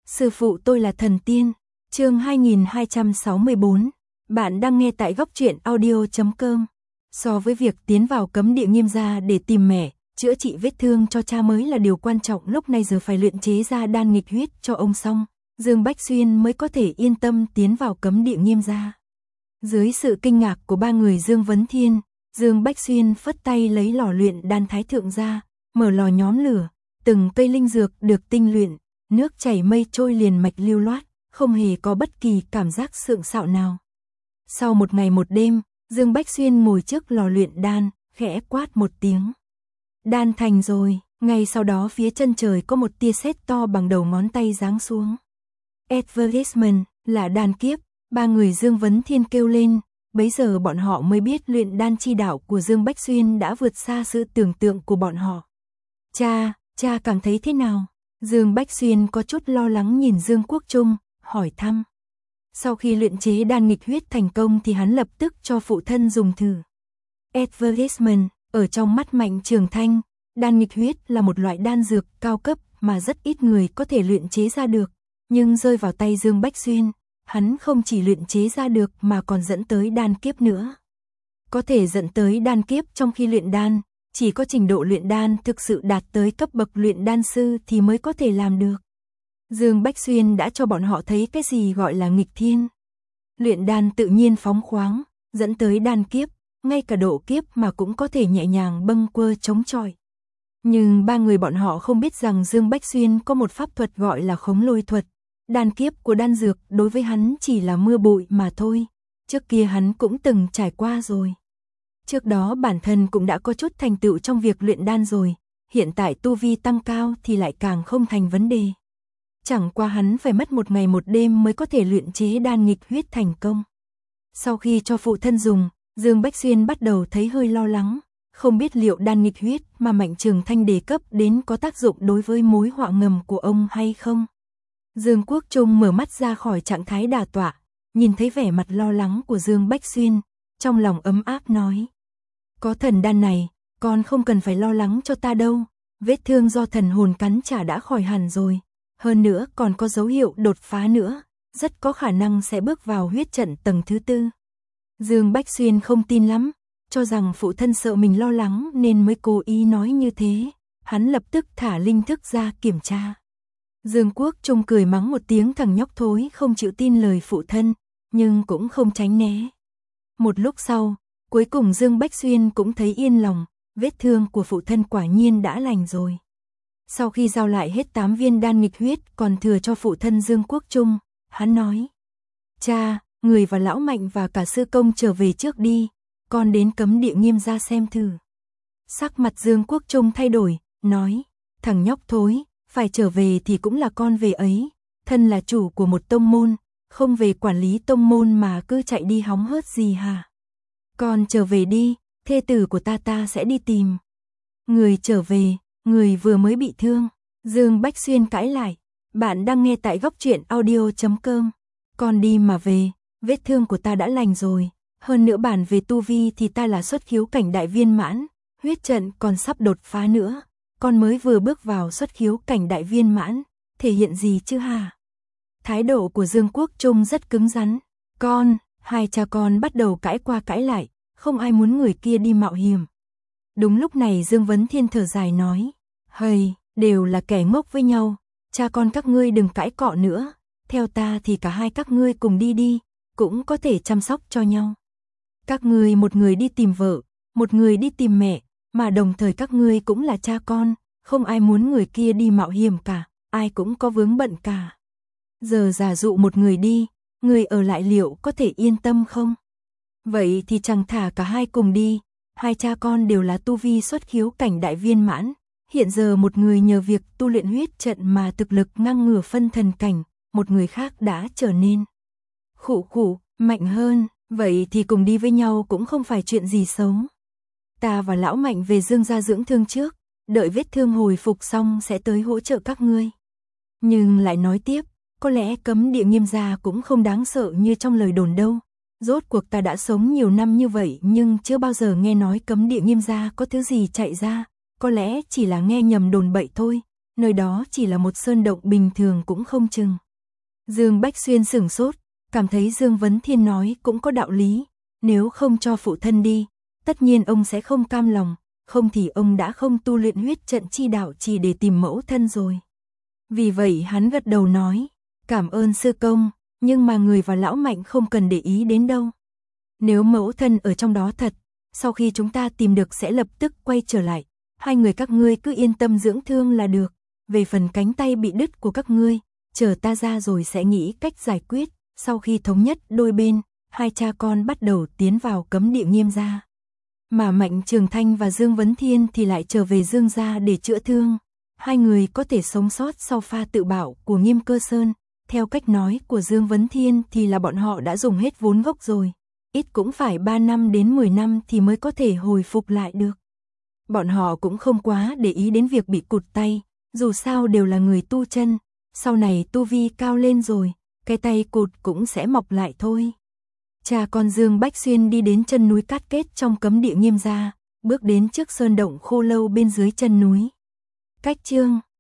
Sư phụ tôi là thần tiên. Chương 2264. Bạn đang nghe tại góc truyện audio.com. So với việc tiến vào cấm địa Nghiêm gia để tìm mẹ, chữa trị vết thương cho cha mới là điều quan trọng, lúc này giờ phải luyện chế ra đan nghịch huyết cho ông xong, Dương Bách Xuyên mới có thể yên tâm tiến vào cấm địa Nghiêm gia. Dưới sự kinh ngạc của ba người Dương Vấn Thiên, Dương Bách Xuyên phất tay lấy lò luyện đan thái thượng ra, mở lò nhóm lửa, từng cây linh dược được tinh luyện, nước chảy mây trôi liền mạch lưu loát, không hề có bất kỳ cảm giác sượng sạo nào. Sau một ngày một đêm, Dương Bách Xuyên ngồi trước lò luyện đan, khẽ quát một tiếng. Đan thành rồi, ngay sau đó phía chân trời có một tia sét to bằng đầu ngón tay giáng xuống. Advertisement là đan kiếp, ba người Dương Vấn Thiên kêu lên, bấy giờ bọn họ mới biết luyện đan chi đạo của Dương Bách Xuyên đã vượt xa sự tưởng tượng của bọn họ. Cha cảm thấy thế nào? Dương Bách Xuyên có chút lo lắng nhìn Dương Quốc Trung, hỏi thăm. Sau khi luyện chế đan nghịch huyết thành công thì hắn lập tức cho phụ thân dùng thử. Advertisement, ở trong mắt Mạnh Trường Thanh, đan nghịch huyết là một loại đan dược cao cấp mà rất ít người có thể luyện chế ra được, nhưng rơi vào tay Dương Bách Xuyên, hắn không chỉ luyện chế ra được mà còn dẫn tới đan kiếp nữa. Có thể dẫn tới đan kiếp trong khi luyện đan, chỉ có trình độ luyện đan thực sự đạt tới cấp bậc luyện đan sư thì mới có thể làm được. Dương Bách Xuyên đã cho bọn họ thấy cái gì gọi là nghịch thiên. Luyện đan tự nhiên phóng khoáng, dẫn tới đan kiếp, ngay cả độ kiếp mà cũng có thể nhẹ nhàng bâng quơ chống chọi. Nhưng ba người bọn họ không biết rằng Dương Bách Xuyên có một pháp thuật gọi là khống lôi thuật. Đan kiếp của đan dược đối với hắn chỉ là mưa bụi mà thôi. Trước kia hắn cũng từng trải qua rồi. Trước đó bản thân cũng đã có chút thành tựu trong việc luyện đan rồi, hiện tại tu vi tăng cao thì lại càng không thành vấn đề. Chẳng qua hắn phải mất một ngày một đêm mới có thể luyện chế đan nghịch huyết thành công. Sau khi cho phụ thân dùng, Dương Bách Xuyên bắt đầu thấy hơi lo lắng, không biết liệu đan nghịch huyết mà Mạnh Trường Thanh đề cấp đến có tác dụng đối với mối họa ngầm của ông hay không. Dương Quốc Trung mở mắt ra khỏi trạng thái đả tọa, nhìn thấy vẻ mặt lo lắng của Dương Bách Xuyên, trong lòng ấm áp nói. Có thần đan này, con không cần phải lo lắng cho ta đâu, vết thương do thần hồn cắn trả đã khỏi hẳn rồi, hơn nữa còn có dấu hiệu đột phá nữa, rất có khả năng sẽ bước vào huyết trận tầng thứ 4. Dương Bách Xuyên không tin lắm, cho rằng phụ thân sợ mình lo lắng nên mới cố ý nói như thế, hắn lập tức thả linh thức ra kiểm tra. Dương Quốc Trung cười mắng một tiếng, thằng nhóc thối không chịu tin lời phụ thân, nhưng cũng không tránh né. Một lúc sau, cuối cùng Dương Bách Xuyên cũng thấy yên lòng, vết thương của phụ thân quả nhiên đã lành rồi. Sau khi giao lại hết 8 viên đan nghịch huyết còn thừa cho phụ thân Dương Quốc Trung, hắn nói. Cha, người và lão Mạnh và cả sư công trở về trước đi, con đến cấm địa Nghiêm gia xem thử. Sắc mặt Dương Quốc Trung thay đổi, nói, thằng nhóc thối, phải trở về thì cũng là con về ấy, thân là chủ của một tông môn, không về quản lý tông môn mà cứ chạy đi hóng hớt gì hả? Con trở về đi, thê tử của ta sẽ đi tìm. Người trở về, người vừa mới bị thương. Dương Bách Xuyên cãi lại, bạn đang nghe tại góc truyện audio.com. Con đi mà về, vết thương của ta đã lành rồi, hơn nữa bản về tu vi thì ta là xuất khiếu cảnh đại viên mãn, huyết trận còn sắp đột phá nữa. Con mới vừa bước vào xuất khiếu cảnh đại viên mãn, thể hiện gì chứ hả? Thái độ của Dương Quốc Trung rất cứng rắn. Hai cha con bắt đầu cãi qua cãi lại, không ai muốn người kia đi mạo hiểm. Đúng lúc này Dương Vấn Thiên thở dài nói, hây, đều là kẻ ngốc với nhau, cha con các ngươi đừng cãi cọ nữa, theo ta thì cả hai các ngươi cùng đi, cũng có thể chăm sóc cho nhau. Các ngươi một người đi tìm vợ, một người đi tìm mẹ, mà đồng thời các ngươi cũng là cha con, không ai muốn người kia đi mạo hiểm cả, ai cũng có vướng bận cả. Giờ giả dụ một người đi, người ở lại liệu có thể yên tâm không? Vậy thì chẳng thả cả hai cùng đi, hai cha con đều là tu vi xuất khiếu cảnh đại viên mãn, hiện giờ một người nhờ việc tu luyện huyết trận mà thực lực ngang ngửa phân thần cảnh, một người khác đã trở nên mạnh hơn, vậy thì cùng đi với nhau cũng không phải chuyện gì xấu. Ta và lão Mạnh về Dương gia dưỡng thương trước, đợi vết thương hồi phục xong sẽ tới hỗ trợ các ngươi. Nhưng lại nói tiếp, có lẽ cấm địa Nghiêm gia cũng không đáng sợ như trong lời đồn đâu. Rốt cuộc ta đã sống nhiều năm như vậy nhưng chưa bao giờ nghe nói cấm địa Nghiêm gia có thứ gì chạy ra, có lẽ chỉ là nghe nhầm đồn bậy thôi. nơi đó chỉ là một sơn động bình thường cũng không chừng. Dương Bách Xuyên sửng sốt, cảm thấy Dương Vấn Thiên nói cũng có đạo lý, nếu không cho phụ thân đi, tất nhiên ông sẽ không cam lòng, không thì ông đã không tu luyện huyết trận chi đạo chỉ để tìm mẫu thân rồi. Vì vậy hắn gật đầu nói, cảm ơn sư công, nhưng mà người và lão Mạnh không cần để ý đến đâu. Nếu mẫu thân ở trong đó thật, sau khi chúng ta tìm được sẽ lập tức quay trở lại, hai người các ngươi cứ yên tâm dưỡng thương là được, về phần cánh tay bị đứt của các ngươi, chờ ta ra rồi sẽ nghĩ cách giải quyết. Sau khi thống nhất đôi bên, hai cha con bắt đầu tiến vào cấm địa Nghiêm gia. Mà Mạnh Trường Thanh và Dương Vấn Thiên thì lại trở về Dương gia để chữa thương. Hai người có thể sống sót sau pha tự bạo của Nghiêm Cơ Sơn. Theo cách nói của Dương Vấn Thiên thì là bọn họ đã dùng hết vốn gốc rồi. Ít cũng phải 3 năm đến 10 năm thì mới có thể hồi phục lại được. Bọn họ cũng không quá để ý đến việc bị cụt tay, dù sao đều là người tu chân. Sau này tu vi cao lên rồi, cái tay cụt cũng sẽ mọc lại thôi. Cha con Dương Bách Xuyên đi đến chân núi Cát Kết trong cấm địa Nghiêm gia, bước đến trước sơn động khô lâu bên dưới chân núi. Cách chương